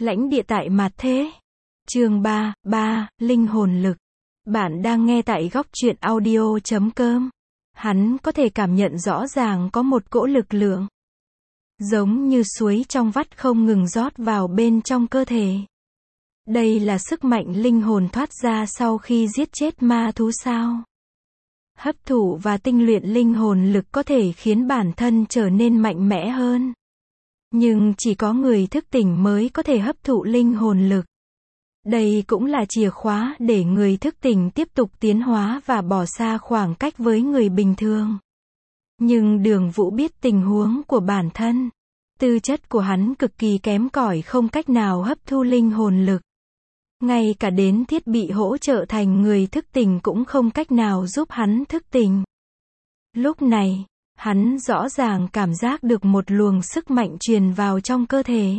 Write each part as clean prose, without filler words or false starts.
Lãnh địa tại Mạt Thế. Chương 3, Linh hồn lực. Bạn đang nghe tại góc truyện audio.com. Hắn có thể cảm nhận rõ ràng có một cỗ lực lượng, giống như suối trong vắt không ngừng rót vào bên trong cơ thể. Đây là sức mạnh linh hồn thoát ra sau khi giết chết ma thú sao? Hấp thụ và tinh luyện linh hồn lực có thể khiến bản thân trở nên mạnh mẽ hơn. Nhưng chỉ có người thức tỉnh mới có thể hấp thụ linh hồn lực. Đây cũng là chìa khóa để người thức tỉnh tiếp tục tiến hóa và bỏ xa khoảng cách với người bình thường. Nhưng Đường Vũ biết tình huống của bản thân. Tư chất của hắn cực kỳ kém cỏi, không cách nào hấp thu linh hồn lực. Ngay cả đến thiết bị hỗ trợ thành người thức tỉnh cũng không cách nào giúp hắn thức tỉnh. Lúc này, hắn rõ ràng cảm giác được một luồng sức mạnh truyền vào trong cơ thể,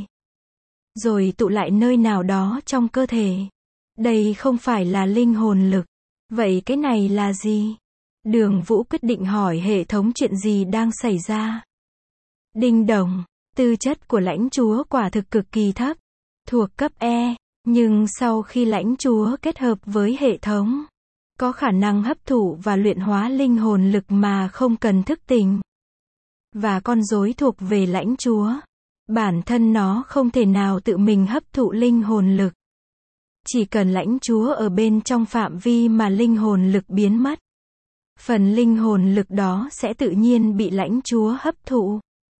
rồi tụ lại nơi nào đó trong cơ thể. Đây không phải là linh hồn lực. Vậy cái này là gì? Đường Vũ quyết định hỏi hệ thống chuyện gì đang xảy ra. Đinh đồng, tư chất của lãnh chúa quả thực cực kỳ thấp, thuộc cấp E, nhưng sau khi lãnh chúa kết hợp với hệ thống, có khả năng hấp thụ và luyện hóa linh hồn lực mà không cần thức tỉnh. Và con rối thuộc về lãnh chúa. Bản thân nó không thể nào tự mình hấp thụ linh hồn lực. Chỉ cần lãnh chúa ở bên trong phạm vi mà linh hồn lực biến mất, phần linh hồn lực đó sẽ tự nhiên bị lãnh chúa hấp thụ.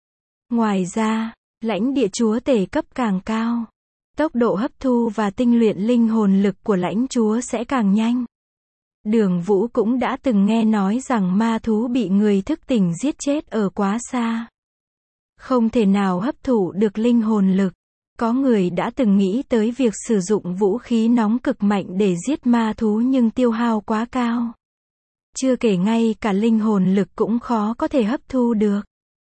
Ngoài ra, lãnh địa chúa tể cấp càng cao, tốc độ hấp thu và tinh luyện linh hồn lực của lãnh chúa sẽ càng nhanh. Đường Vũ cũng đã từng nghe nói rằng ma thú bị người thức tỉnh giết chết ở quá xa, không thể nào hấp thụ được linh hồn lực. Có người đã từng nghĩ tới việc sử dụng vũ khí nóng cực mạnh để giết ma thú nhưng tiêu hao quá cao. Chưa kể ngay cả linh hồn lực cũng khó có thể hấp thu được.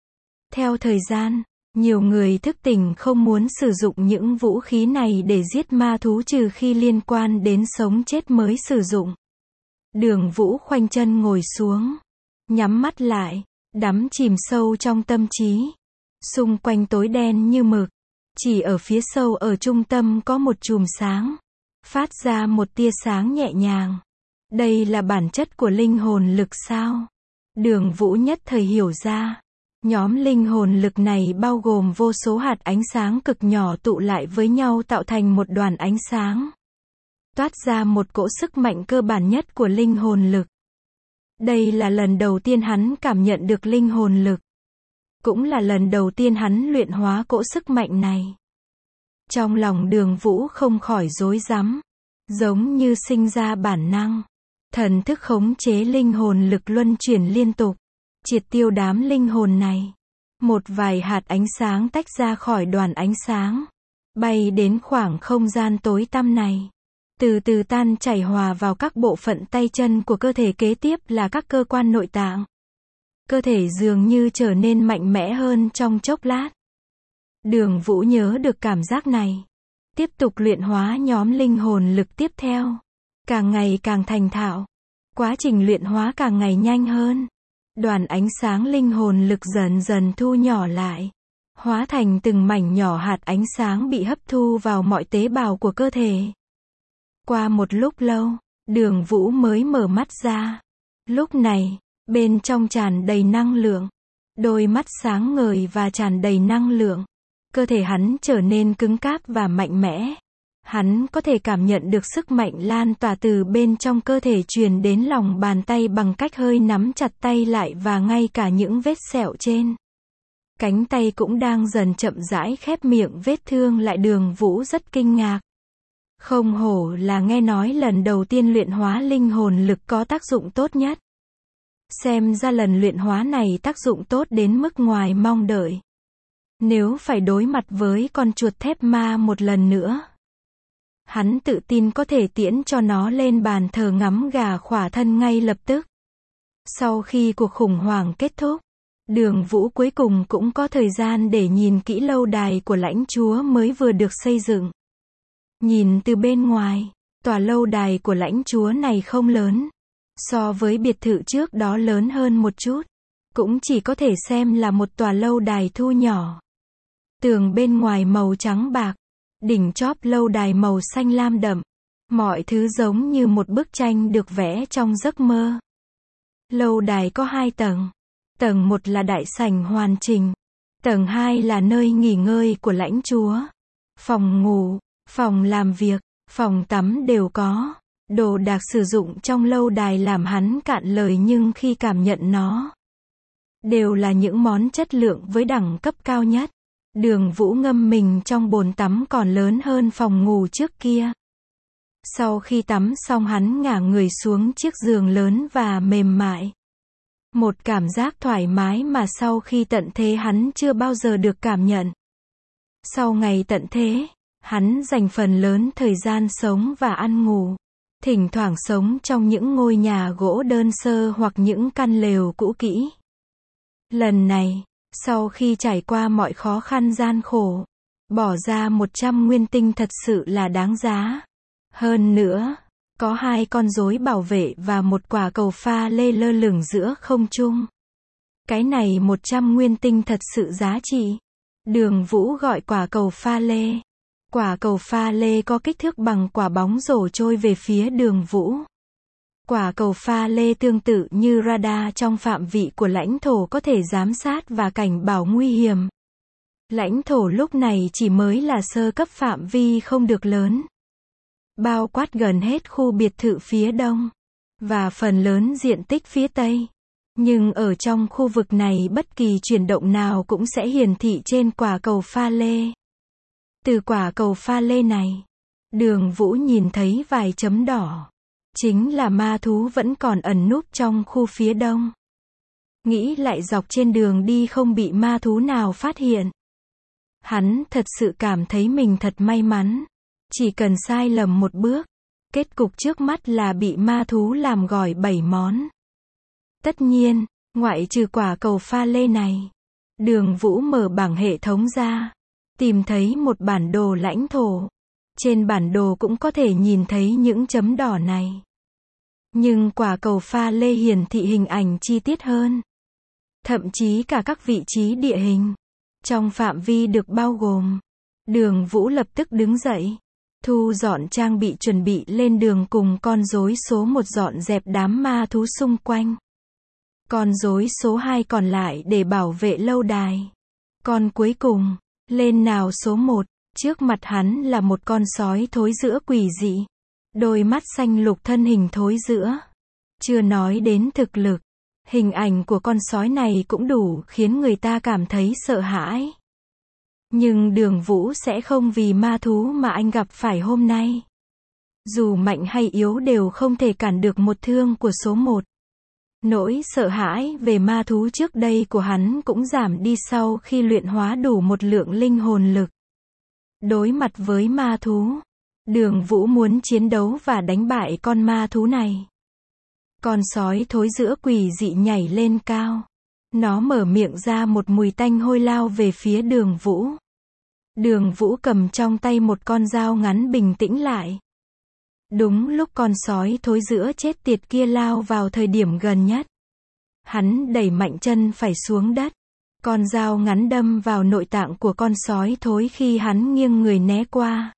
Theo thời gian, nhiều người thức tỉnh không muốn sử dụng những vũ khí này để giết ma thú trừ khi liên quan đến sống chết mới sử dụng. Đường Vũ khoanh chân ngồi xuống, nhắm mắt lại, đắm chìm sâu trong tâm trí. Xung quanh tối đen như mực, chỉ ở phía sâu ở trung tâm có một chùm sáng, phát ra một tia sáng nhẹ nhàng. Đây là bản chất của linh hồn lực sao? Đường Vũ nhất thời hiểu ra. Nhóm linh hồn lực này bao gồm vô số hạt ánh sáng cực nhỏ tụ lại với nhau tạo thành một đoàn ánh sáng, toát ra một cỗ sức mạnh cơ bản nhất của linh hồn lực. Đây là lần đầu tiên hắn cảm nhận được linh hồn lực. Cũng là lần đầu tiên hắn luyện hóa cỗ sức mạnh này. Trong lòng Đường Vũ không khỏi rối rắm, giống như sinh ra bản năng. Thần thức khống chế linh hồn lực luân chuyển liên tục, triệt tiêu đám linh hồn này. Một vài hạt ánh sáng tách ra khỏi đoàn ánh sáng, bay đến khoảng không gian tối tăm này, từ từ tan chảy hòa vào các bộ phận tay chân của cơ thể, kế tiếp là các cơ quan nội tạng. Cơ thể dường như trở nên mạnh mẽ hơn trong chốc lát. Đường Vũ nhớ được cảm giác này, tiếp tục luyện hóa nhóm linh hồn lực tiếp theo, càng ngày càng thành thạo. Quá trình luyện hóa càng ngày nhanh hơn. Đoàn ánh sáng linh hồn lực dần dần thu nhỏ lại, hóa thành từng mảnh nhỏ hạt ánh sáng bị hấp thu vào mọi tế bào của cơ thể. Qua một lúc lâu, Đường Vũ mới mở mắt ra. Lúc này, bên trong tràn đầy năng lượng, đôi mắt sáng ngời và tràn đầy năng lượng. Cơ thể hắn trở nên cứng cáp và mạnh mẽ. Hắn có thể cảm nhận được sức mạnh lan tỏa từ bên trong cơ thể truyền đến lòng bàn tay bằng cách hơi nắm chặt tay lại, và ngay cả những vết sẹo trên cánh tay cũng đang dần chậm rãi khép miệng vết thương lại. Đường Vũ rất kinh ngạc. Không hổ là nghe nói lần đầu tiên luyện hóa linh hồn lực có tác dụng tốt nhất. Xem ra lần luyện hóa này tác dụng tốt đến mức ngoài mong đợi. Nếu phải đối mặt với con chuột thép ma một lần nữa, hắn tự tin có thể tiễn cho nó lên bàn thờ ngắm gà khỏa thân ngay lập tức. Sau khi cuộc khủng hoảng kết thúc, Đường Vũ cuối cùng cũng có thời gian để nhìn kỹ lâu đài của lãnh chúa mới vừa được xây dựng. Nhìn từ bên ngoài, tòa lâu đài của lãnh chúa này không lớn. So với biệt thự trước đó lớn hơn một chút, cũng chỉ có thể xem là một tòa lâu đài thu nhỏ. Tường bên ngoài màu trắng bạc, Đỉnh chóp lâu đài màu xanh lam đậm. Mọi thứ giống như một bức tranh được vẽ trong giấc mơ. Lâu đài có 2 tầng. Tầng 1 là đại sảnh hoàn chỉnh. Tầng 2 là nơi nghỉ ngơi của lãnh chúa. Phòng ngủ, phòng làm việc, phòng tắm đều có. Đồ đạc sử dụng trong lâu đài làm hắn cạn lời, nhưng khi cảm nhận nó, đều là những món chất lượng với đẳng cấp cao nhất. Đường Vũ ngâm mình trong bồn tắm còn lớn hơn phòng ngủ trước kia. Sau khi tắm xong hắn ngả người xuống chiếc giường lớn và mềm mại. Một cảm giác thoải mái mà sau khi tận thế hắn chưa bao giờ được cảm nhận. Sau ngày tận thế, hắn dành phần lớn thời gian sống và ăn ngủ. Thỉnh thoảng sống trong những ngôi nhà gỗ đơn sơ hoặc những căn lều cũ kỹ. Lần này, sau khi trải qua mọi khó khăn gian khổ, bỏ ra 100 nguyên tinh thật sự là đáng giá. Hơn nữa, có 2 con rối bảo vệ và một quả cầu pha lê lơ lửng giữa không trung. Cái này 100 nguyên tinh thật sự giá trị. Đường Vũ gọi quả cầu pha lê. Quả cầu pha lê có kích thước bằng quả bóng rổ trôi về phía Đường Vũ. Quả cầu pha lê tương tự như radar trong phạm vị của lãnh thổ, có thể giám sát và cảnh báo nguy hiểm. Lãnh thổ lúc này chỉ mới là sơ cấp, phạm vi không được lớn. Bao quát gần hết khu biệt thự phía đông và phần lớn diện tích phía tây. Nhưng ở trong khu vực này bất kỳ chuyển động nào cũng sẽ hiển thị trên quả cầu pha lê. Từ quả cầu pha lê này, Đường Vũ nhìn thấy vài chấm đỏ. Chính là ma thú vẫn còn ẩn núp trong khu phía đông. Nghĩ lại dọc trên đường đi không bị ma thú nào phát hiện. Hắn thật sự cảm thấy mình thật may mắn. Chỉ cần sai lầm một bước, kết cục trước mắt là bị ma thú làm gỏi 7 món. Tất nhiên, ngoại trừ quả cầu pha lê này, Đường Vũ mở bảng hệ thống ra, tìm thấy một bản đồ lãnh thổ. Trên bản đồ cũng có thể nhìn thấy những chấm đỏ này. Nhưng quả cầu pha lê hiển thị hình ảnh chi tiết hơn. Thậm chí cả các vị trí địa hình trong phạm vi được bao gồm. Đường Vũ lập tức đứng dậy, thu dọn trang bị chuẩn bị lên đường cùng con rối số 1 dọn dẹp đám ma thú xung quanh. Con rối số 2 còn lại để bảo vệ lâu đài. Con cuối cùng, lên nào số 1, trước mặt hắn là một con sói thối rữa quỷ dị. Đôi mắt xanh lục, thân hình thối rữa. Chưa nói đến thực lực, hình ảnh của con sói này cũng đủ khiến người ta cảm thấy sợ hãi. Nhưng Đường Vũ sẽ không vì ma thú mà anh gặp phải hôm nay. Dù mạnh hay yếu đều không thể cản được một thương của số 1. Nỗi sợ hãi về ma thú trước đây của hắn cũng giảm đi sau khi luyện hóa đủ một lượng linh hồn lực. Đối mặt với ma thú, Đường Vũ muốn chiến đấu và đánh bại con ma thú này. Con sói thối rữa quỷ dị nhảy lên cao. Nó mở miệng ra một mùi tanh hôi lao về phía Đường Vũ. Đường Vũ cầm trong tay một con dao ngắn bình tĩnh lại. Đúng lúc con sói thối rữa chết tiệt kia lao vào thời điểm gần nhất, hắn đẩy mạnh chân phải xuống đất. Con dao ngắn đâm vào nội tạng của con sói thối khi hắn nghiêng người né qua.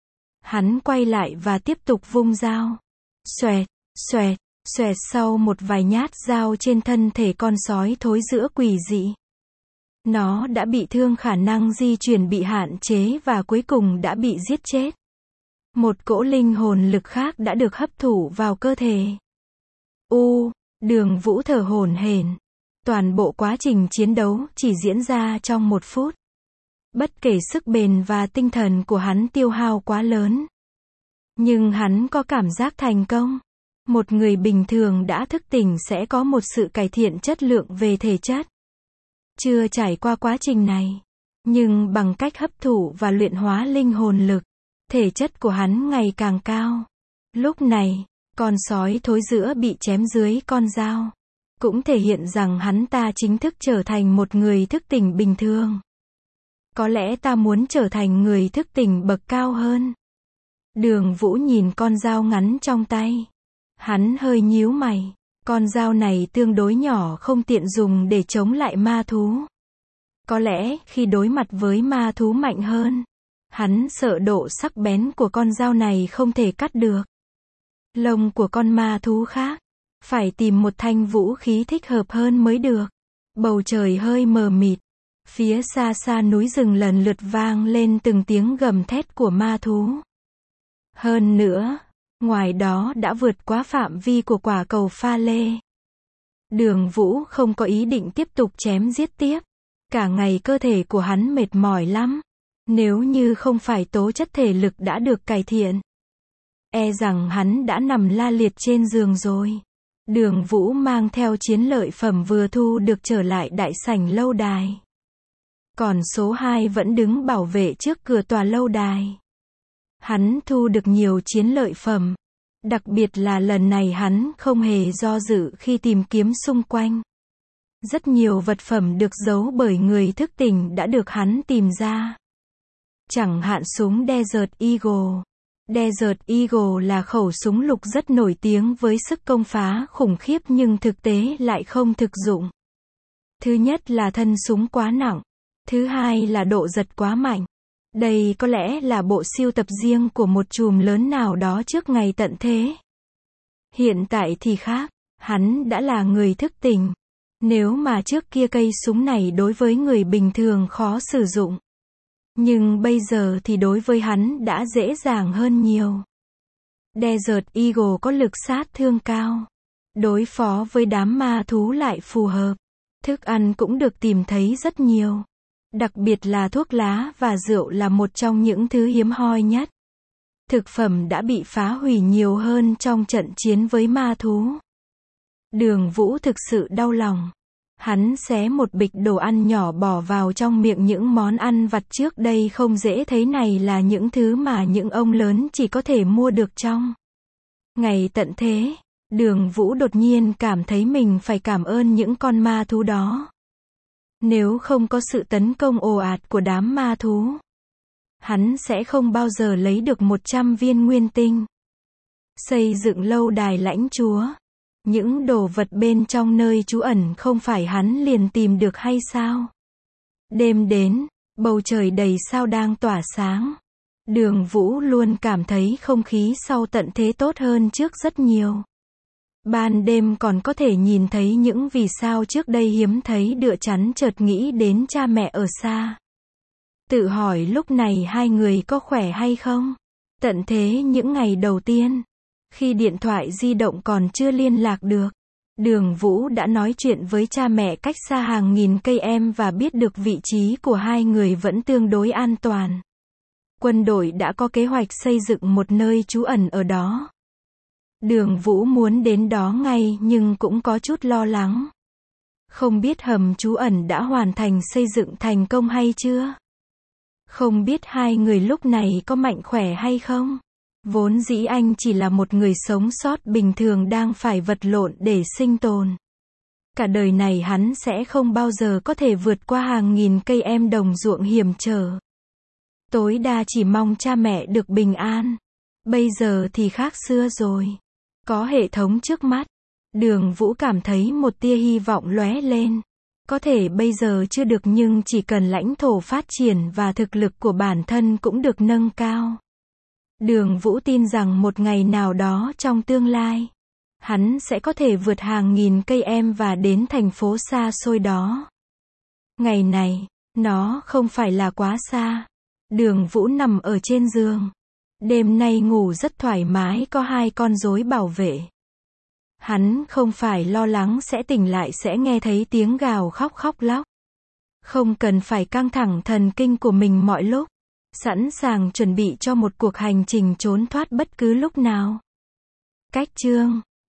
Hắn quay lại và tiếp tục vung dao. Xoẹt, xoẹt, xoẹt, sau một vài nhát dao trên thân thể con sói thối rữa quỷ dị. Nó đã bị thương, khả năng di chuyển bị hạn chế và cuối cùng đã bị giết chết. Một cỗ linh hồn lực khác đã được hấp thụ vào cơ thể. Đường Vũ thở hổn hển. Toàn bộ quá trình chiến đấu chỉ diễn ra trong 1 phút. Bất kể sức bền và tinh thần của hắn tiêu hao quá lớn, nhưng hắn có cảm giác thành công. Một người bình thường đã thức tỉnh sẽ có một sự cải thiện chất lượng về thể chất. Chưa trải qua quá trình này, nhưng bằng cách hấp thụ và luyện hóa linh hồn lực, thể chất của hắn ngày càng cao. Lúc này, con sói thối rữa bị chém dưới con dao cũng thể hiện rằng hắn ta chính thức trở thành một người thức tỉnh bình thường. Có lẽ ta muốn trở thành người thức tỉnh bậc cao hơn. Đường Vũ nhìn con dao ngắn trong tay. Hắn hơi nhíu mày. Con dao này tương đối nhỏ, không tiện dùng để chống lại ma thú. Có lẽ khi đối mặt với ma thú mạnh hơn, Hắn sợ độ sắc bén của con dao này không thể cắt được lông của con ma thú khác. Phải tìm một thanh vũ khí thích hợp hơn mới được. Bầu trời hơi mờ mịt. Phía xa xa núi rừng lần lượt vang lên từng tiếng gầm thét của ma thú. Hơn nữa, ngoài đó đã vượt quá phạm vi của quả cầu pha lê. Đường Vũ không có ý định tiếp tục chém giết tiếp. Cả ngày cơ thể của hắn mệt mỏi lắm. Nếu như không phải tố chất thể lực đã được cải thiện, e rằng hắn đã nằm la liệt trên giường rồi. Đường Vũ mang theo chiến lợi phẩm vừa thu được trở lại đại sảnh lâu đài. Còn số 2 vẫn đứng bảo vệ trước cửa tòa lâu đài. Hắn thu được nhiều chiến lợi phẩm. Đặc biệt là lần này hắn không hề do dự khi tìm kiếm xung quanh. Rất nhiều vật phẩm được giấu bởi người thức tỉnh đã được hắn tìm ra. Chẳng hạn súng Desert Eagle. Desert Eagle là khẩu súng lục rất nổi tiếng với sức công phá khủng khiếp nhưng thực tế lại không thực dụng. Thứ nhất là thân súng quá nặng. Thứ hai là độ giật quá mạnh. Đây có lẽ là bộ sưu tập riêng của một chùm lớn nào đó trước ngày tận thế. Hiện tại thì khác, hắn đã là người thức tỉnh. Nếu mà trước kia cây súng này đối với người bình thường khó sử dụng, nhưng bây giờ thì đối với hắn đã dễ dàng hơn nhiều. Desert Eagle có lực sát thương cao. Đối phó với đám ma thú lại phù hợp. Thức ăn cũng được tìm thấy rất nhiều. Đặc biệt là thuốc lá và rượu là một trong những thứ hiếm hoi nhất. Thực phẩm đã bị phá hủy nhiều hơn trong trận chiến với ma thú. Đường Vũ thực sự đau lòng. Hắn xé một bịch đồ ăn nhỏ bỏ vào trong miệng. Những món ăn vặt trước đây không dễ thấy này là những thứ mà những ông lớn chỉ có thể mua được trong ngày tận thế. Đường Vũ đột nhiên cảm thấy mình phải cảm ơn những con ma thú đó. Nếu không có sự tấn công ồ ạt của đám ma thú, hắn sẽ không bao giờ lấy được 100 viên nguyên tinh. Xây dựng lâu đài lãnh chúa. Những đồ vật bên trong nơi trú ẩn không phải hắn liền tìm được hay sao? Đêm đến, bầu trời đầy sao đang tỏa sáng. Đường Vũ luôn cảm thấy không khí sau tận thế tốt hơn trước rất nhiều. Ban đêm còn có thể nhìn thấy những vì sao trước đây hiếm thấy đựa chắn, chợt nghĩ đến cha mẹ ở xa. Tự hỏi lúc này hai người có khỏe hay không? Tận thế những ngày đầu tiên, khi điện thoại di động còn chưa liên lạc được, Đường Vũ đã nói chuyện với cha mẹ cách xa hàng nghìn cây em và biết được vị trí của hai người vẫn tương đối an toàn. Quân đội đã có kế hoạch xây dựng một nơi trú ẩn ở đó. Đường Vũ muốn đến đó ngay nhưng cũng có chút lo lắng. Không biết hầm trú ẩn đã hoàn thành xây dựng thành công hay chưa? Không biết hai người lúc này có mạnh khỏe hay không? Vốn dĩ anh chỉ là một người sống sót bình thường đang phải vật lộn để sinh tồn. Cả đời này hắn sẽ không bao giờ có thể vượt qua hàng nghìn cây em đồng ruộng hiểm trở. Tối đa chỉ mong cha mẹ được bình an. Bây giờ thì khác xưa rồi. Có hệ thống trước mắt, Đường Vũ cảm thấy một tia hy vọng lóe lên. Có thể bây giờ chưa được nhưng chỉ cần lãnh thổ phát triển và thực lực của bản thân cũng được nâng cao. Đường Vũ tin rằng một ngày nào đó trong tương lai, hắn sẽ có thể vượt hàng nghìn cây em và đến thành phố xa xôi đó. Ngày này, nó không phải là quá xa. Đường Vũ nằm ở trên giường. Đêm nay ngủ rất thoải mái, có hai con rối bảo vệ. Hắn không phải lo lắng sẽ tỉnh lại sẽ nghe thấy tiếng gào khóc khóc lóc. Không cần phải căng thẳng thần kinh của mình mọi lúc. Sẵn sàng chuẩn bị cho một cuộc hành trình trốn thoát bất cứ lúc nào. Cách chương